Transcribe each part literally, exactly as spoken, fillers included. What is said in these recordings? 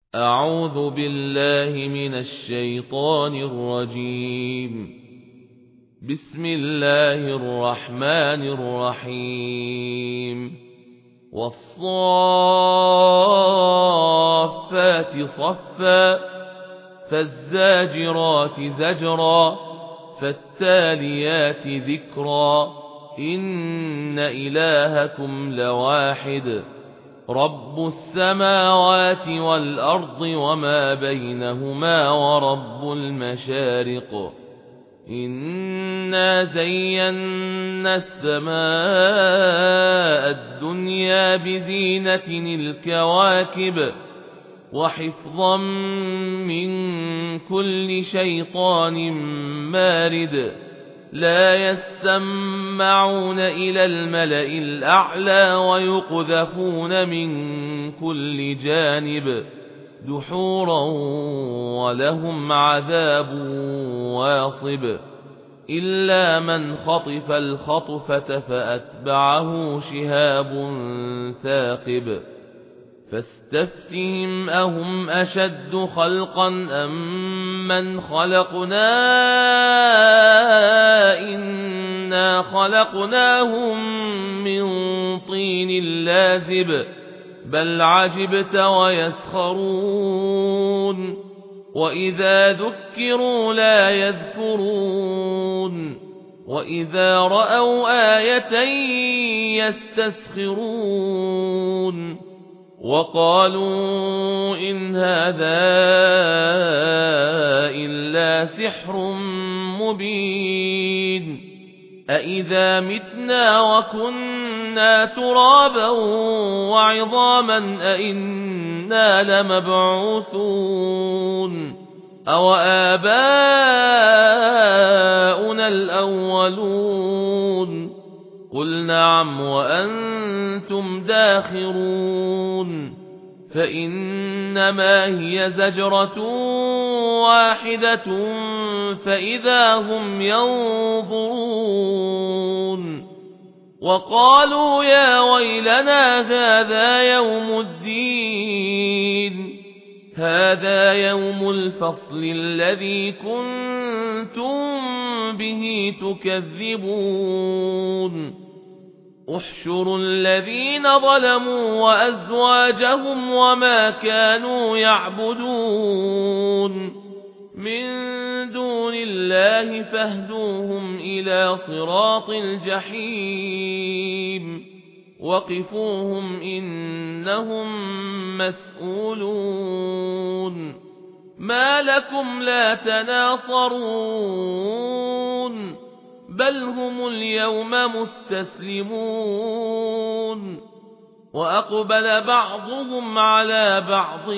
أعوذ بالله من الشيطان الرجيم. بسم الله الرحمن الرحيم. والصافات صفا فالزاجرات زجرا فالتاليات ذكرا إن إلهكم لواحد رب السماوات والأرض وما بينهما ورب المشارق إنا زينا السماء الدنيا بزينة الكواكب وحفظا من كل شيطان مارد لا يسمعون إلى الملأ الأعلى ويقذفون من كل جانب دحورا ولهم عذاب واصب إلا من خطف الخطفة فأتبعه شهاب ثاقب فاستفتهم أهم أشد خلقا أم من خلقنا إنا خلقناهم من طين لازب بل عجبت ويسخرون وإذا ذكروا لا يذكرون وإذا رأوا آية يستسخرون وقالوا إن هذا إلا سحر مبين أإذا متنا وكنا ترابا وعظاما أإنا لمبعوثون أو آباؤنا الأولون قل نعم وأنتم داخرون فإنما هي زجرة واحدة فإذا هم ينظرون وقالوا يا ويلنا هذا يوم الدين هذا يوم الفصل الذي كنتم به تكذبون احشروا الذين ظلموا وأزواجهم وما كانوا يعبدون من دون الله فاهدوهم إلى صراط الجحيم وقفوهم إنهم مسؤولون ما لكم لا تناصرون بل هم اليوم مستسلمون وأقبل بعضهم على بعض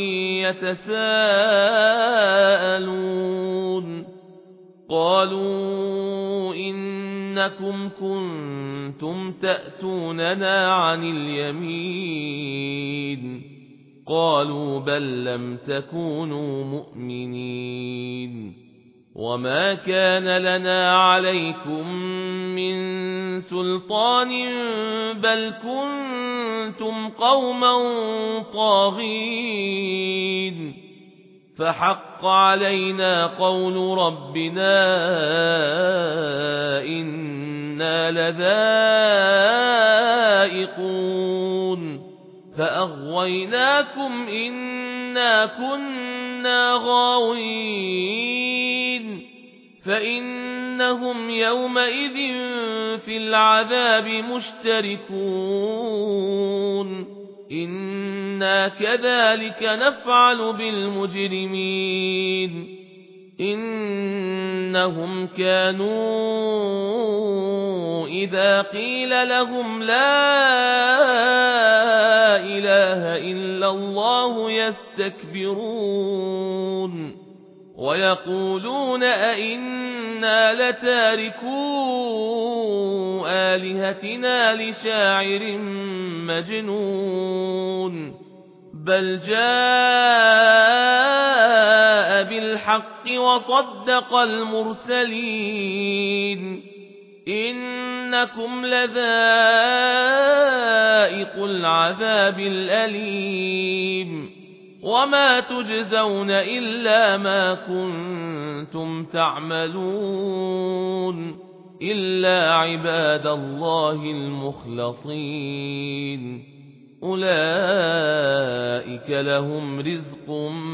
يتساءلون قالوا إنكم كنتم تأتوننا عن اليمين قالوا بل لم تكونوا مؤمنين وما كان لنا عليكم من سلطان بل كنتم قوما طاغين فحق علينا قول ربنا إنا لذائقون فأغويناكم إنا كنا غاوين فإنهم يومئذ في العذاب مشتركون إنا كذلك نفعل بالمجرمين إنهم كانوا إذا قيل لهم لا إله إلا الله يستكبرون ويقولون أئنا لتاركو آلهتنا لشاعر مجنون بل جاء بالحق وصدق المرسلين إنكم لذائق العذاب الأليم وما تجزون إلا ما كنتم تعملون إلا عباد الله المخلصين أولئك لهم رزق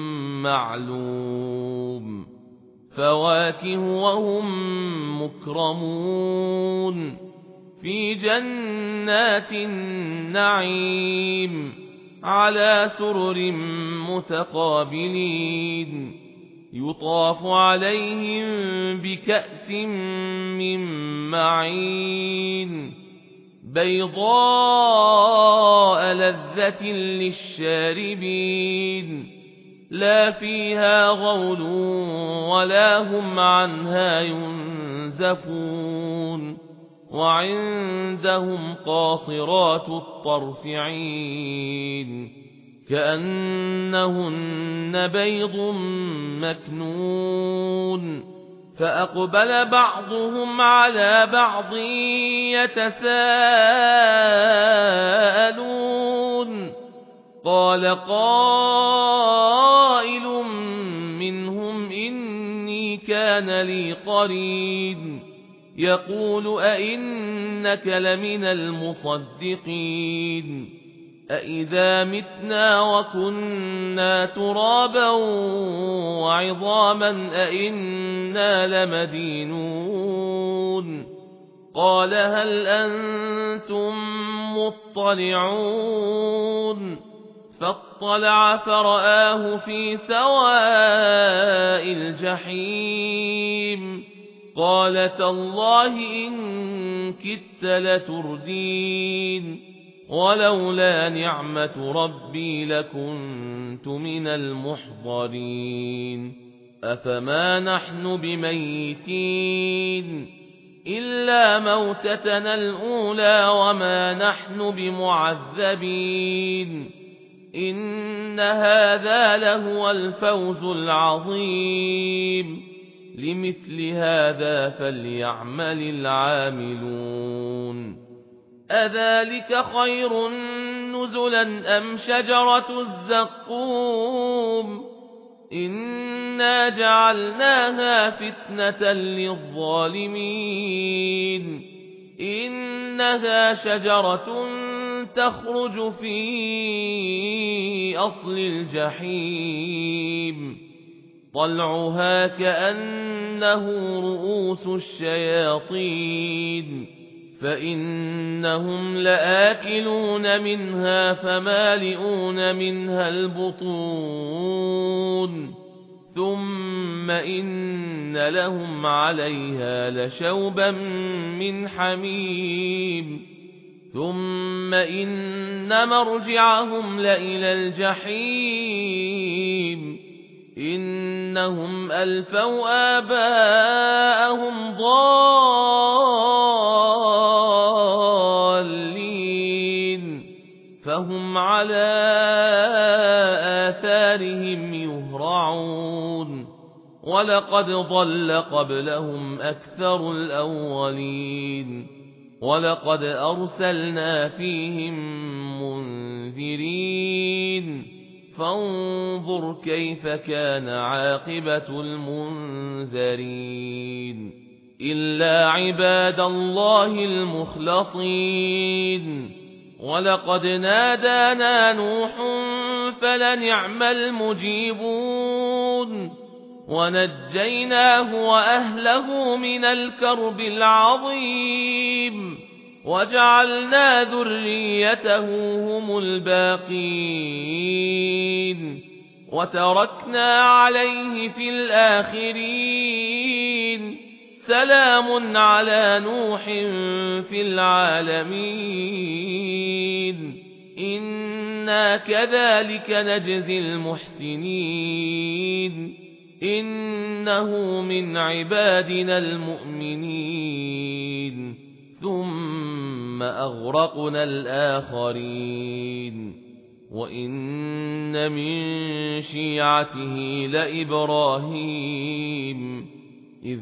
معلوم فواكه وهم مكرمون في جنات النعيم على سرر متقابلين يطاف عليهم بكأس من معين بيضاء لذة للشاربين لا فيها غول ولا هم عنها ينزفون وعندهم قاصرات الطرف عين كأنهن بيض مكنون فأقبل بعضهم على بعض يتساءلون قال قائل منهم إني كان لي قرين يقول أئنك لمن المصدقين أئذا متنا وكنا ترابا وعظاما أئنا لمدينون قال هل أنتم مطلعون فاطلع فرآه في سواء الجحيم قال تالله إن كدت لتردين ولولا نعمة ربي لكنت من المحضرين أفما نحن بميتين إلا موتتنا الأولى وما نحن بمعذبين إن هذا لهو الفوز العظيم لمثل هذا فليعمل العاملون أذلك خير نزلا أم شجرة الزقوم إنا جعلناها فتنة للظالمين إنها شجرة تخرج في أصل الجحيم طلعها كأنه رؤوس الشياطين فإنهم لآكلون منها فمالئون منها البطون ثم إن لهم عليها لشوبا من حميم ثم إن مرجعهم لإلى الجحيم إنهم ألفوا آباءهم ضالين فهم على آثارهم يهرعون ولقد ضل قبلهم أكثر الأولين ولقد أرسلنا فيهم منذرين فانظر كيف كان عاقبة المنذرين إلا عباد الله المخلصين ولقد نادانا نوح فلنعم المجيبون ونجيناه وأهله من الكرب العظيم وجعلنا ذريته هم الباقين وتركنا عليه في الآخرين سلام على نوح في العالمين إنا كذلك نجزي المحسنين إنه من عبادنا المؤمنين ثم أغرقنا الآخرين وإن من شيعته لإبراهيم إذ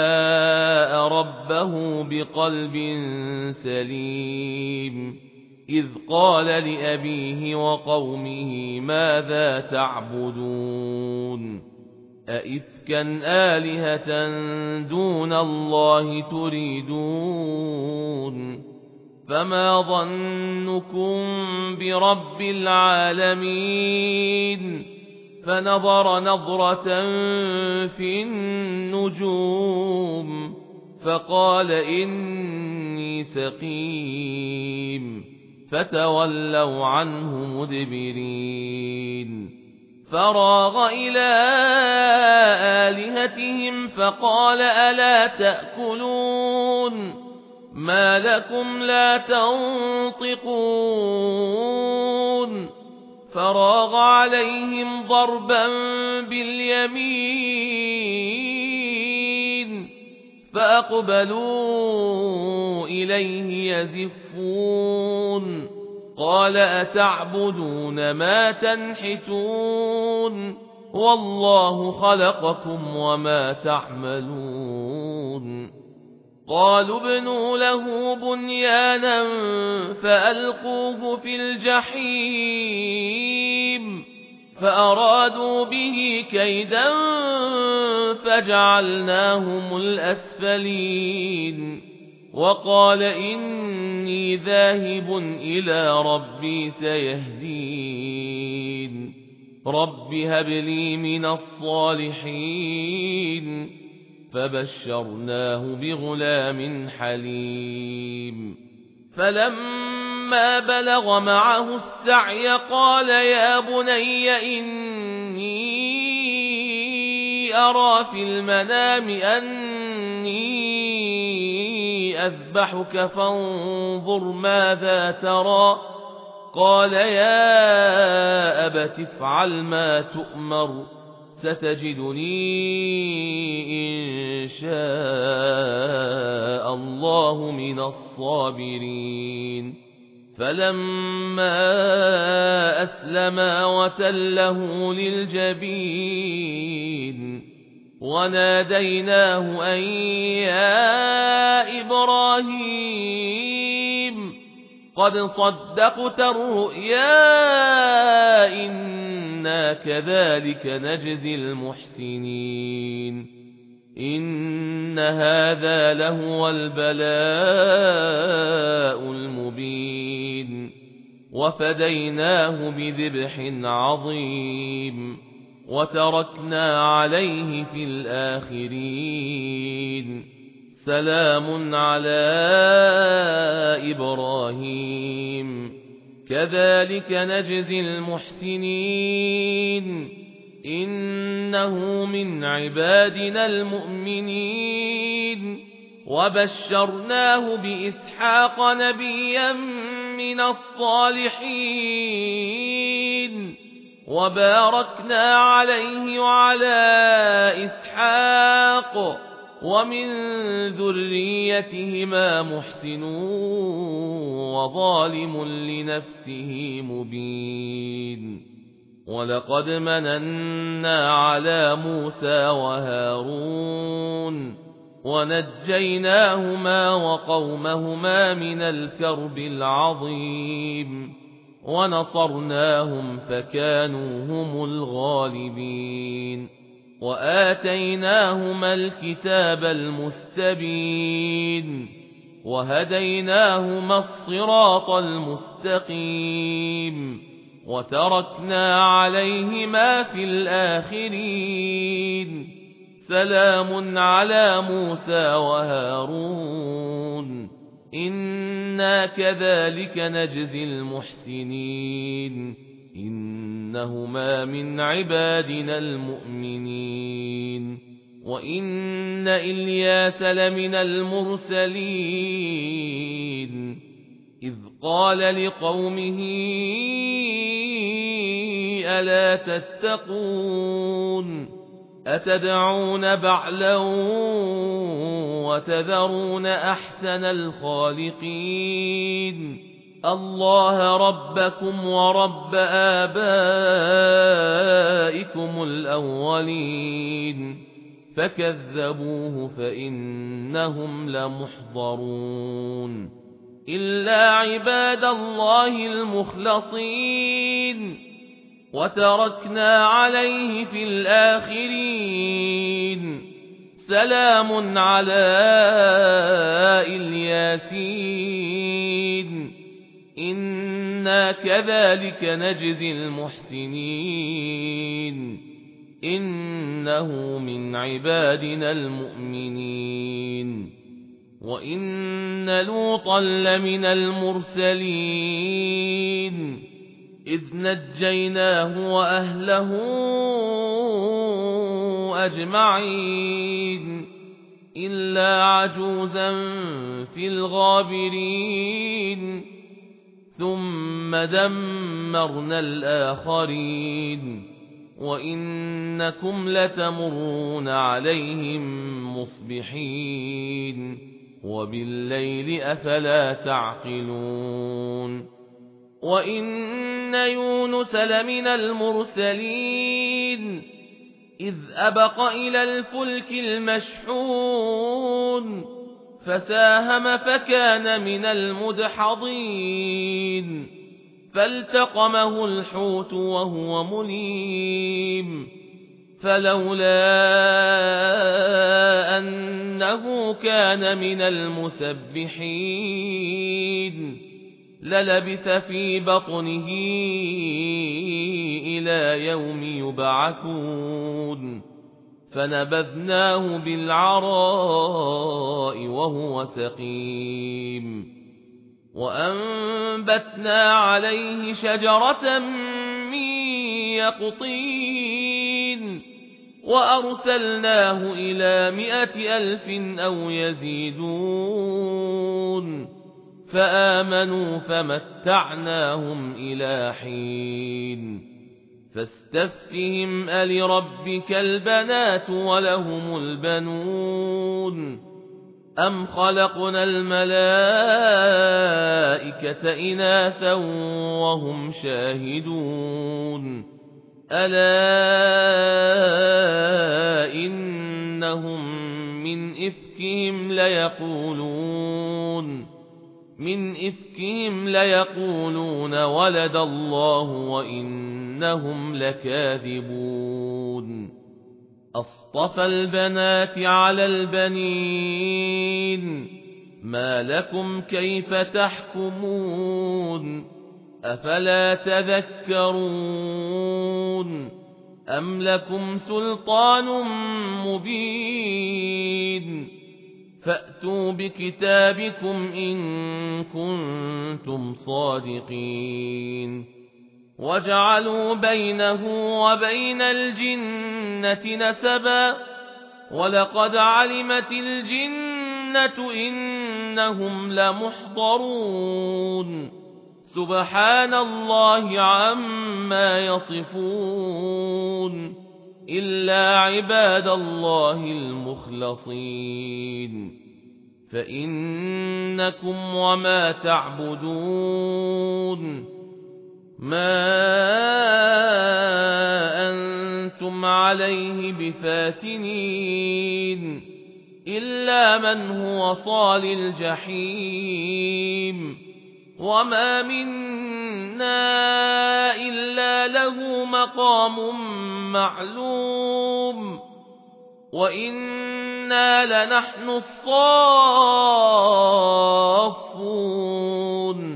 جاء ربه بقلب سليم إذ قال لأبيه وقومه ماذا تعبدون أئفكا آلهة دون الله تريدون فما ظنكم برب العالمين فنظر نظرة في النجوم فقال إني سقيم فتولوا عنه مدبرين فراغ إلى آلهتهم فقال ألا تأكلون ما لكم لا تنطقون فراغ عليهم ضربا باليمين فأقبلوا إليه يزفون قال أتعبدون ما تنحتون والله خلقكم وما تعملون قالوا ابنوا له بنيانا فألقوه في الجحيم فأرادوا به كيدا فجعلناهم الأسفلين وقال إني ذاهب إلى ربي سيهدين رب هب لي من الصالحين فبشرناه بغلام حليم فلما بلغ معه السعي قال يا بني إني أرى في المنام أني أذبحك فانظر ماذا ترى قال يا أبت افعل ما تؤمر ستجدني إن شاء الله من الصابرين فلما أسلما وتله للجبين وناديناه أن يا إبراهيم قد صدقت الرؤيا إنا كذلك نجزي المحسنين إن هذا لهو البلاء المبين وفديناه بذبح عظيم وتركنا عليه في الآخرين سلام على إبراهيم كذلك نجزي المحسنين إنه من عبادنا المؤمنين وبشرناه بإسحاق نبيا من الصالحين وباركنا عليه وعلى إسحاق ومن ذريتهما محسن وظالم لنفسه مبين ولقد مننا على موسى وهارون ونجيناهما وقومهما من الكرب العظيم ونصرناهم فكانوا هم الغالبين وآتيناهما الكتاب المستبين وهديناهما الصراط المستقيم وتركنا عليهما في الآخرين سلام على موسى وهارون إنا كذلك نجزي المحسنين إنهما من عبادنا المؤمنين وإن إلياس لمن المرسلين إذ قال لقومه ألا تتقون أتدعون بعلا وتذرون أحسن الخالقين الله ربكم ورب آبائكم الأولين فكذبوه فإنهم لمحضرون إلا عباد الله المخلصين وتركنا عليه في الآخرين سلام على الياسين إنا كذلك نجزي المحسنين إنه من عبادنا المؤمنين وإن لوطا لمن المرسلين إذ نجيناه وأهله أجمعين إلا عجوزا في الغابرين ثم دمرنا الآخرين وإنكم لتمرون عليهم مصبحين وبالليل أفلا تعقلون وإن يونس لمن المرسلين إذ أبق إلى الفلك المشحون فساهم فكان من المدحضين فالتقمه الحوت وهو مليم فلولا أنه كان من المسبحين للبث في بطنه إلى يوم يبعثون فنبذناه بالعراء وهو سقيم وأنبتنا عليه شجرة من يقطين وأرسلناه إلى مائة ألف أو يزيدون فآمنوا فمتعناهم إلى حين فاستفتهم ألربك البنات ولهم البنون أم خلقنا الملائكة إناثا وهم شاهدون ألا إنهم من إفكهم ليقولون من إفكهم ليقولون ولد الله وإنهم لكاذبون أصطفى البنات على البنين ما لكم كيف تحكمون أفلا تذكرون أم لكم سلطان مبين فأتوا بكتابكم إن كنتم صادقين وجعلوا بينه وبين الجنة نسبا ولقد علمت الجنة إنهم لمحضرون سبحان الله عما يصفون إلا عباد الله المخلصين فإنكم وما تعبدون ما أنتم عليه بفاتنين إلا من هو صال الجحيم وما منا إلا له مقام معلوم وإنا لنحن الصافون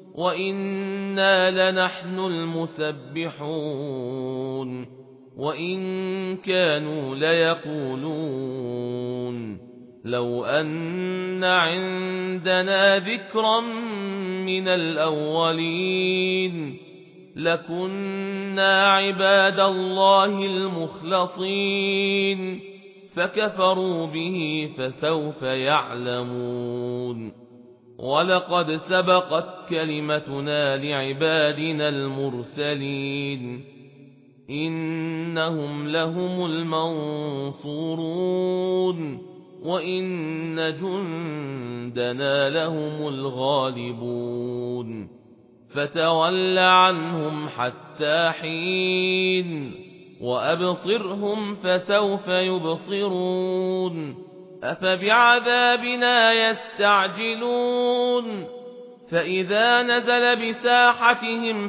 وإنا لنحن المسبحون وإن كانوا ليقولون لو أن عندنا ذكرا من الأولين لكنا عباد الله المخلصين فكفروا به فسوف يعلمون ولقد سبقت كلمتنا لعبادنا المرسلين إنهم لهم المنصورون وإن جندنا لهم الغالبون فتول عنهم حتى حين وأبصرهم فسوف يبصرون أفبعذابنا يستعجلون فإذا نزل بساحتهم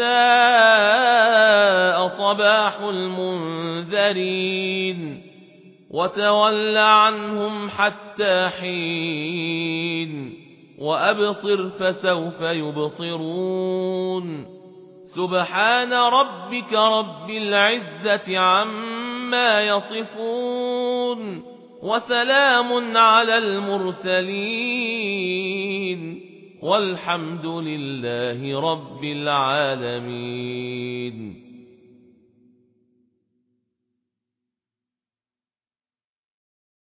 فساء صباح المنذرين وتول عنهم حتى حين وأبصر فسوف يبصرون سبحان ربك رب العزة عما يصفون وسلام على المرسلين والحمد لله رب العالمين.